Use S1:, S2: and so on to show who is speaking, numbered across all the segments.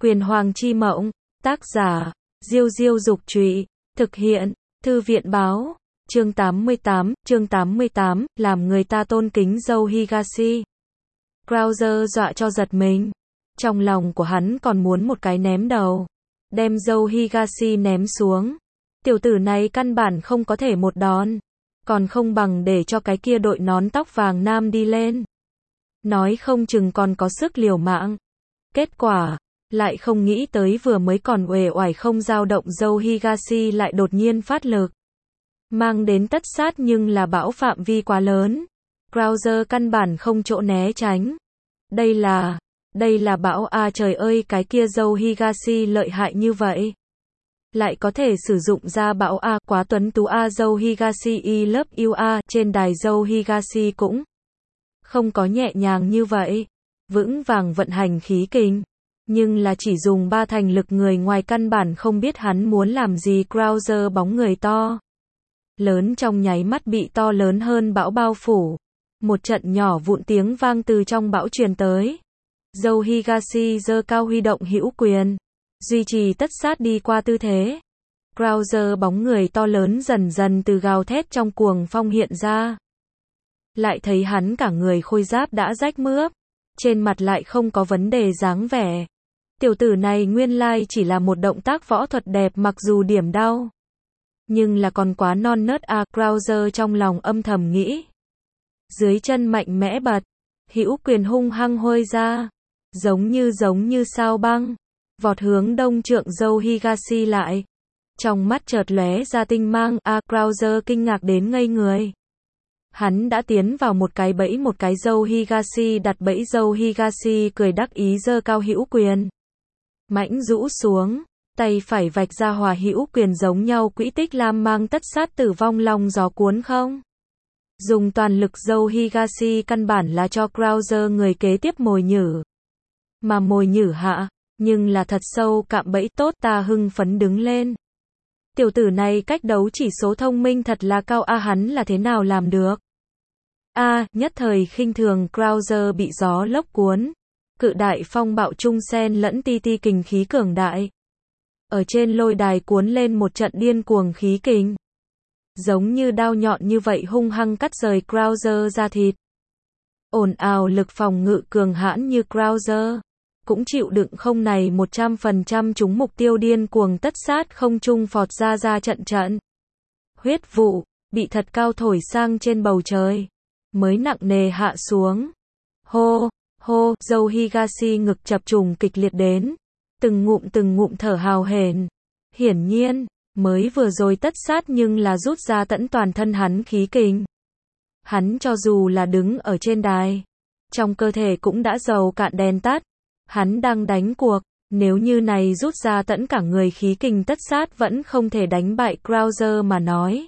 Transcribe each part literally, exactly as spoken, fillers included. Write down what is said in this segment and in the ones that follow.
S1: Quyền Hoàng chi mộng, tác giả, Diêu Diêu Dục Trụy, thực hiện, Thư viện Báo, chương tám mươi tám, chương tám mươi tám, làm người ta tôn kính dâu Higashi. Krauser dọa cho giật mình. Trong lòng của hắn còn muốn một cái ném đầu, đem dâu Higashi ném xuống. Tiểu tử này căn bản không có thể một đòn, còn không bằng để cho cái kia đội nón tóc vàng nam đi lên. Nói không chừng còn có sức liều mạng. Kết quả, lại không nghĩ tới vừa mới còn uể oải không dao động dâu Higashi lại đột nhiên phát lực. Mang đến tất sát nhưng là bão phạm vi quá lớn. Krauser căn bản không chỗ né tránh. Đây là, đây là bão a trời ơi cái kia dâu Higashi lợi hại như vậy. Lại có thể sử dụng ra bão a quá tuấn tú a dâu Higashi I love you a trên đài dâu Higashi cũng không có nhẹ nhàng như vậy. Vững vàng vận hành khí kình. Nhưng là chỉ dùng ba thành lực người ngoài căn bản không biết hắn muốn làm gì. Krauser bóng người to lớn trong nháy mắt bị to lớn hơn bão bao phủ. Một trận nhỏ vụn tiếng vang từ trong bão truyền tới. Dâu Higashi giơ cao huy động hữu quyền, duy trì tất sát đi qua tư thế. Krauser bóng người to lớn dần dần từ gào thét trong cuồng phong hiện ra. Lại thấy hắn cả người khôi giáp đã rách mướp, trên mặt lại không có vấn đề dáng vẻ. Tiểu tử này nguyên lai chỉ là một động tác võ thuật đẹp mặc dù điểm đau. Nhưng là còn quá non nớt à, Krauser trong lòng âm thầm nghĩ. Dưới chân mạnh mẽ bật, hữu quyền hung hăng hôi ra, giống như giống như sao băng, vọt hướng đông trượng dâu Higashi lại. Trong mắt chợt lóe ra tinh mang, a à, Krauser kinh ngạc đến ngây người. Hắn đã tiến vào một cái bẫy một cái dâu Higashi đặt bẫy dâu Higashi cười đắc ý giơ cao hữu quyền. Mãnh rũ xuống, tay phải vạch ra hòa hữu quyền giống nhau quỹ tích lam mang tất sát tử vong long gió cuốn không. Dùng toàn lực dâu Higashi căn bản là cho Krauser người kế tiếp mồi nhử. Mà mồi nhử hạ, nhưng là thật sâu cạm bẫy tốt ta hưng phấn đứng lên. Tiểu tử này cách đấu chỉ số thông minh thật là cao a à, hắn là thế nào làm được? A, à, nhất thời khinh thường Krauser bị gió lốc cuốn. Cự đại phong bạo trung sen lẫn ti ti kình khí cường đại. Ở trên lôi đài cuốn lên một trận điên cuồng khí kình. Giống như đao nhọn như vậy hung hăng cắt rời Krauser ra thịt. Ồn ào lực phòng ngự cường hãn như Krauser cũng chịu đựng không này một trăm phần trăm trúng mục tiêu điên cuồng tất sát không trung phọt ra ra trận trận. Huyết vụ, bị thật cao thổi sang trên bầu trời. Mới nặng nề hạ xuống. Hô, hô, dâu Higashi ngực chập trùng kịch liệt đến. Từng ngụm từng ngụm thở hào hển. Hiển nhiên, mới vừa rồi tất sát nhưng là rút ra tận toàn thân hắn khí kình. Hắn cho dù là đứng ở trên đài, trong cơ thể cũng đã dầu cạn đèn tắt. Hắn đang đánh cuộc, nếu như này rút ra tận cả người khí kình tất sát vẫn không thể đánh bại Krauser mà nói.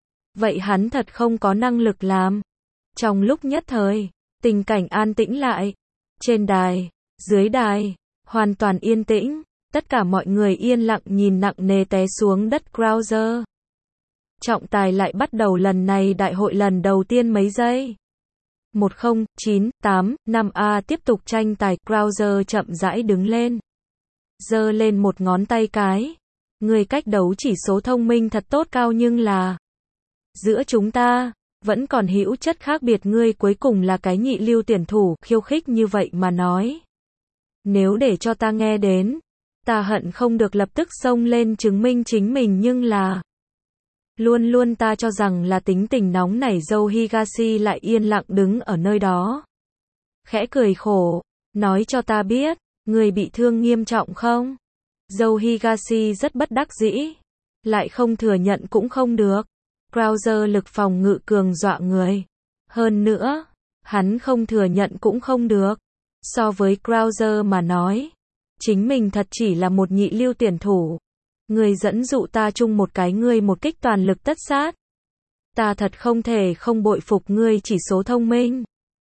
S1: Vậy hắn thật không có năng lực làm. Trong lúc nhất thời, tình cảnh an tĩnh lại. Trên đài, dưới đài, hoàn toàn yên tĩnh. Tất cả mọi người yên lặng nhìn nặng nề té xuống đất Krauser. Trọng tài lại bắt đầu lần này đại hội lần đầu tiên mấy giây. một không, chín, tám, năm a tiếp tục tranh tài. Krauser chậm rãi đứng lên. Giơ lên một ngón tay cái. Người cách đấu chỉ số thông minh thật tốt cao nhưng là giữa chúng ta, vẫn còn hữu chất khác biệt ngươi cuối cùng là cái nhị lưu tuyển thủ khiêu khích như vậy mà nói. Nếu để cho ta nghe đến, ta hận không được lập tức xông lên chứng minh chính mình nhưng là luôn luôn ta cho rằng là tính tình nóng nảy dâu Higashi lại yên lặng đứng ở nơi đó. Khẽ cười khổ, nói cho ta biết, người bị thương nghiêm trọng không? Dâu Higashi rất bất đắc dĩ, lại không thừa nhận cũng không được. Krauser lực phòng ngự cường dọa người. Hơn nữa, hắn không thừa nhận cũng không được. So với Krauser mà nói, chính mình thật chỉ là một nhị lưu tuyển thủ. Người dẫn dụ ta chung một cái ngươi một kích toàn lực tất sát. Ta thật không thể không bội phục ngươi chỉ số thông minh.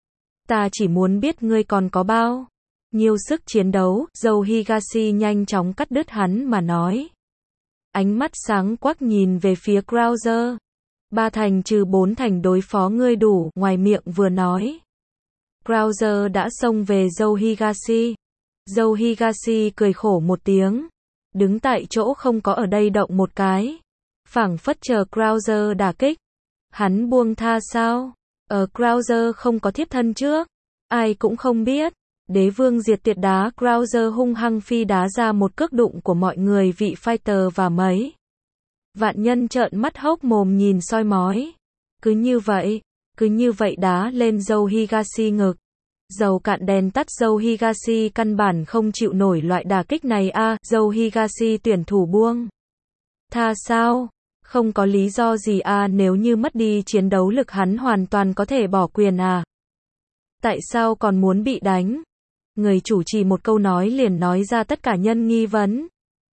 S1: Ta chỉ muốn biết ngươi còn có bao nhiêu sức chiến đấu. Dâu Higashi nhanh chóng cắt đứt hắn mà nói. Ánh mắt sáng quắc nhìn về phía Krauser. Ba thành trừ bốn thành đối phó ngươi đủ. Ngoài miệng vừa nói, Krauser đã xông về dâu Higashi. Joe Higashi cười khổ một tiếng. Đứng tại chỗ không có ở đây động một cái. Phảng phất chờ Krauser đả kích. Hắn buông tha sao? Ở Krauser không có thiếp thân trước. Ai cũng không biết. Đế vương diệt tiệt đá Krauser hung hăng phi đá ra một cước đụng của mọi người vị fighter và mấy. Vạn nhân trợn mắt hốc mồm nhìn soi mói. Cứ như vậy, cứ như vậy đá lên Joe Higashi ngực. Dầu cạn đèn tắt Joe Higashi căn bản không chịu nổi loại đả kích này a à, Joe Higashi tuyển thủ buông. Tha sao? Không có lý do gì à nếu như mất đi chiến đấu lực hắn hoàn toàn có thể bỏ quyền à. Tại sao còn muốn bị đánh? Người chủ trì một câu nói liền nói ra tất cả nhân nghi vấn.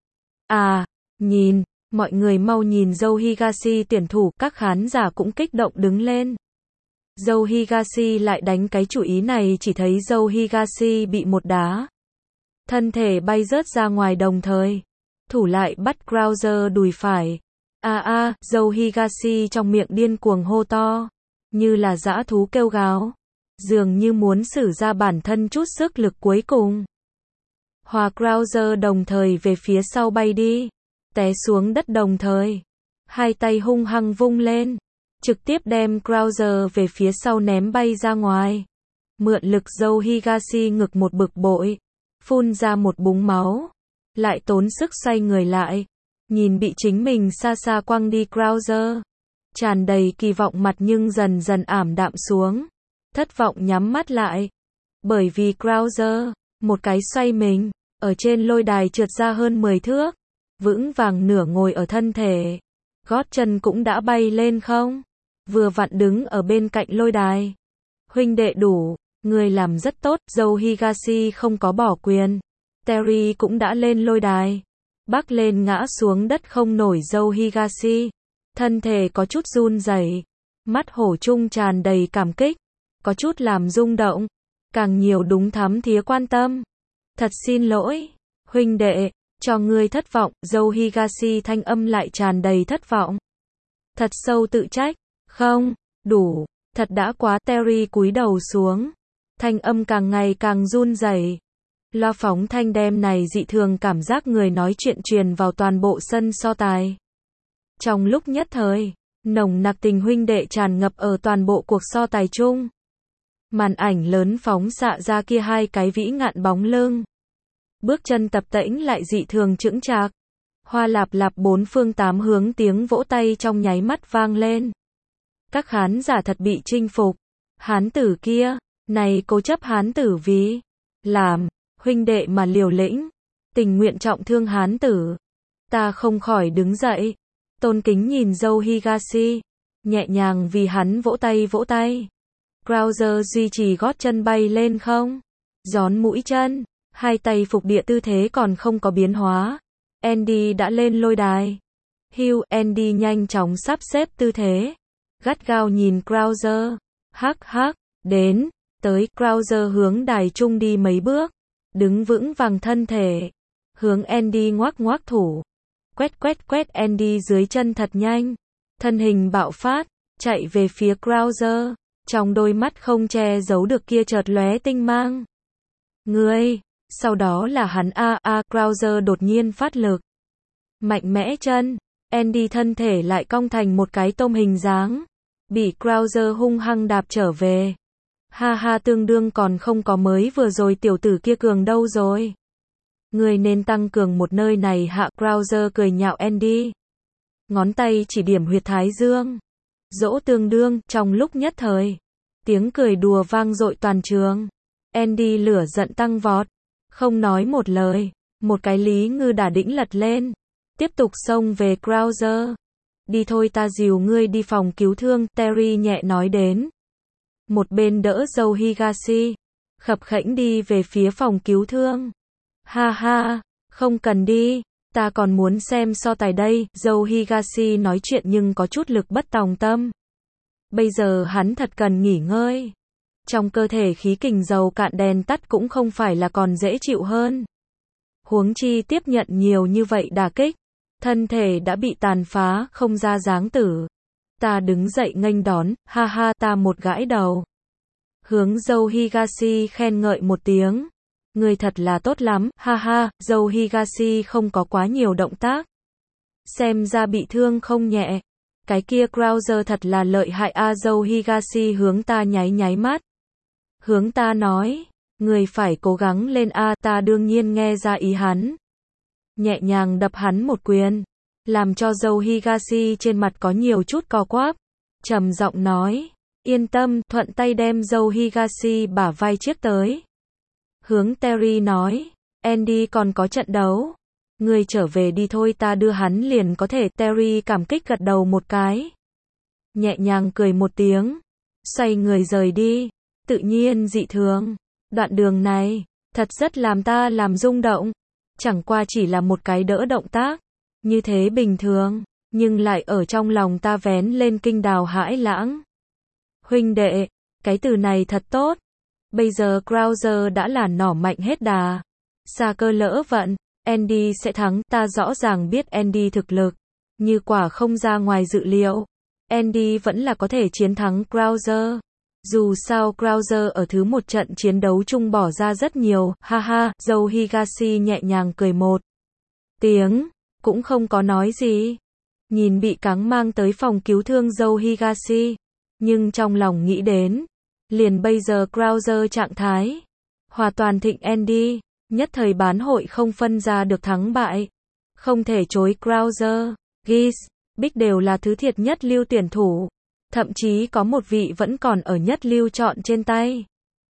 S1: À, nhìn, mọi người mau nhìn Joe Higashi tuyển thủ, các khán giả cũng kích động đứng lên. Joe Higashi lại đánh cái chủ ý này chỉ thấy Joe Higashi bị một đá. Thân thể bay rớt ra ngoài đồng thời. Thủ lại bắt Krauser đùi phải. A à, a, à, Joe Higashi trong miệng điên cuồng hô to. Như là dã thú kêu gào. Dường như muốn sử ra bản thân chút sức lực cuối cùng. Hòa Krauser đồng thời về phía sau bay đi. Té xuống đất đồng thời. Hai tay hung hăng vung lên. Trực tiếp đem Krauser về phía sau ném bay ra ngoài. Mượn lực Joe Higashi ngực một bực bội. Phun ra một búng máu. Lại tốn sức xoay người lại. Nhìn bị chính mình xa xa quăng đi Krauser. Tràn đầy kỳ vọng mặt nhưng dần dần ảm đạm xuống. Thất vọng nhắm mắt lại. Bởi vì Krauser, một cái xoay mình, ở trên lôi đài trượt ra hơn mười thước. Vững vàng nửa ngồi ở thân thể. Gót chân cũng đã bay lên không? Vừa vặn đứng ở bên cạnh lôi đài. Huynh đệ đủ, người làm rất tốt, Joe Higashi không có bỏ quyền. Terry cũng đã lên lôi đài. Bắc lên ngã xuống đất không nổi Joe Higashi. Thân thể có chút run rẩy. Mắt hổ trung tràn đầy cảm kích. Có chút làm rung động. Càng nhiều đúng thắm thía quan tâm. Thật xin lỗi, huynh đệ, cho ngươi thất vọng, Joe Higashi thanh âm lại tràn đầy thất vọng. Thật sâu tự trách, không, đủ, thật đã quá, Terry cúi đầu xuống. Thanh âm càng ngày càng run rẩy. Loa phóng thanh đem này dị thường cảm giác người nói chuyện truyền vào toàn bộ sân so tài. Trong lúc nhất thời, nồng nặc tình huynh đệ tràn ngập ở toàn bộ cuộc so tài chung. Màn ảnh lớn phóng xạ ra kia hai cái vĩ ngạn bóng lưng. Bước chân tập tễnh lại dị thường chững chạc. Hoa lạp lạp bốn phương tám hướng tiếng vỗ tay trong nháy mắt vang lên. Các khán giả thật bị chinh phục. Hán tử kia, này cố chấp hán tử vì làm huynh đệ mà liều lĩnh, tình nguyện trọng thương hán tử. Ta không khỏi đứng dậy, tôn kính nhìn Joe Higashi, nhẹ nhàng vì hắn vỗ tay vỗ tay. Krauser duy trì gót chân bay lên không, gión mũi chân, hai tay phục địa tư thế còn không có biến hóa. Andy đã lên lôi đài. Hugh, Andy nhanh chóng sắp xếp tư thế, gắt gao nhìn Krauser. Hắc hắc, đến, tới, Krauser hướng đài trung đi mấy bước, đứng vững vàng thân thể, hướng Andy ngoác ngoác thủ. Quét quét quét, Andy dưới chân thật nhanh, thân hình bạo phát, chạy về phía Krauser, trong đôi mắt không che giấu được kia chợt lóe tinh mang. Ngươi, sau đó là hắn a a, Krauser đột nhiên phát lực. Mạnh mẽ chân, Andy thân thể lại cong thành một cái tôm hình dáng, bị Krauser hung hăng đạp trở về. Ha ha, tương đương còn không có mới vừa rồi tiểu tử kia cường đâu rồi. Người nên tăng cường một nơi này hạ, Krauser cười nhạo Andy. Ngón tay chỉ điểm huyệt thái dương. Dỗ tương đương, trong lúc nhất thời. Tiếng cười đùa vang dội toàn trường. Andy lửa giận tăng vọt. Không nói một lời. Một cái lý ngư đả đĩnh lật lên. Tiếp tục xông về Krauser. Đi thôi, ta dìu ngươi đi phòng cứu thương, Terry nhẹ nói đến. Một bên đỡ Joe Higashi. Khập khẽnh đi về phía phòng cứu thương. Ha ha, không cần đi, ta còn muốn xem so tài đây. Joe Higashi nói chuyện nhưng có chút lực bất tòng tâm. Bây giờ hắn thật cần nghỉ ngơi. Trong cơ thể khí kình dầu cạn đèn tắt cũng không phải là còn dễ chịu hơn. Huống chi tiếp nhận nhiều như vậy đả kích. Thân thể đã bị tàn phá, không ra dáng tử. Ta đứng dậy nghênh đón, ha ha, ta một gãi đầu. Hướng Joe Higashi khen ngợi một tiếng. Người thật là tốt lắm, ha ha, Joe Higashi không có quá nhiều động tác. Xem ra bị thương không nhẹ. Cái kia Krauser thật là lợi hại a. Joe Higashi hướng ta nháy nháy mắt. Hướng ta nói, người phải cố gắng lên a. Ta đương nhiên nghe ra ý hắn. Nhẹ nhàng đập hắn một quyền, làm cho Joe Higashi trên mặt có nhiều chút co quắp. Trầm giọng nói, yên tâm, thuận tay đem Joe Higashi bả vai chiếc tới. Hướng Terry nói, Andy còn có trận đấu. Ngươi trở về đi thôi, ta đưa hắn liền có thể. Terry cảm kích gật đầu một cái. Nhẹ nhàng cười một tiếng. Xoay người rời đi. Tự nhiên dị thường. Đoạn đường này, thật rất làm ta làm rung động. Chẳng qua chỉ là một cái đỡ động tác. Như thế bình thường. Nhưng lại ở trong lòng ta vén lên kinh đào hãi lãng. Huynh đệ, cái từ này thật tốt. Bây giờ Krauser đã là nỏ mạnh hết đà. Xa cơ lỡ vận, Andy sẽ thắng. Ta rõ ràng biết Andy thực lực. Như quả không ra ngoài dự liệu. Andy vẫn là có thể chiến thắng Krauser. Dù sao Krauser ở thứ một trận chiến đấu chung bỏ ra rất nhiều. Ha ha, Joe Higashi nhẹ nhàng cười một tiếng. Cũng không có nói gì. Nhìn bị cáng mang tới phòng cứu thương Joe Higashi. Nhưng trong lòng nghĩ đến. Liền bây giờ Krauser trạng thái. Hòa toàn thịnh Andy. Nhất thời bán hội không phân ra được thắng bại. Không thể chối Krauser, Gis, Bích đều là thứ thiệt nhất lưu tuyển thủ. Thậm chí có một vị vẫn còn ở nhất lưu chọn trên tay.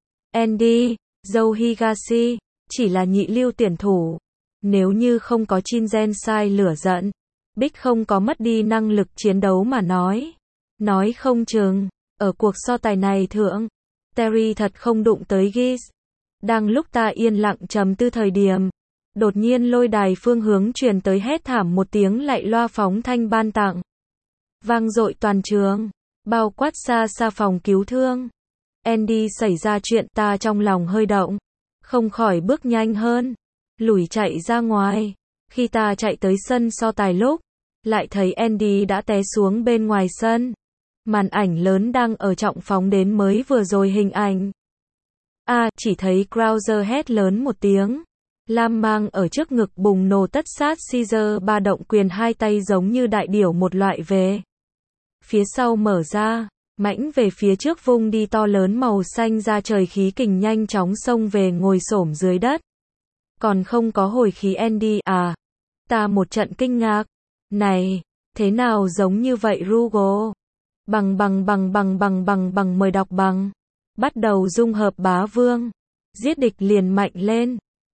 S1: Andy, Joe Higashi, chỉ là nhị lưu tuyển thủ. Nếu như không có Chinzen sai lửa giận, Bích không có mất đi năng lực chiến đấu mà nói. Nói không chừng, ở cuộc so tài này thượng, Terry thật không đụng tới Gis. Đang lúc ta yên lặng trầm tư thời điểm, đột nhiên lôi đài phương hướng truyền tới hét thảm một tiếng lại loa phóng thanh ban tặng. Vang dội toàn trường, bao quát xa xa phòng cứu thương. Andy xảy ra chuyện, ta trong lòng hơi động, không khỏi bước nhanh hơn, lủi chạy ra ngoài. Khi ta chạy tới sân so tài lúc, lại thấy Andy đã té xuống bên ngoài sân. Màn ảnh lớn đang ở trọng phóng đến mới vừa rồi hình ảnh. A, à, chỉ thấy Krauser hét lớn một tiếng. Lam mang ở trước ngực bùng nổ tất sát Caesar ba động quyền hai tay giống như đại điểu một loại về. Phía sau mở ra, mãnh về phía trước vung đi to lớn màu xanh ra trời khí kình nhanh chóng xông về ngồi xổm dưới đất. Còn không có hồi khí Andy à. Ta một trận kinh ngạc. Này, thế nào giống như vậy Rugo? Bằng bằng bằng bằng bằng bằng bằng mời đọc bằng. Bắt đầu dung hợp bá vương. Giết địch liền mạnh lên.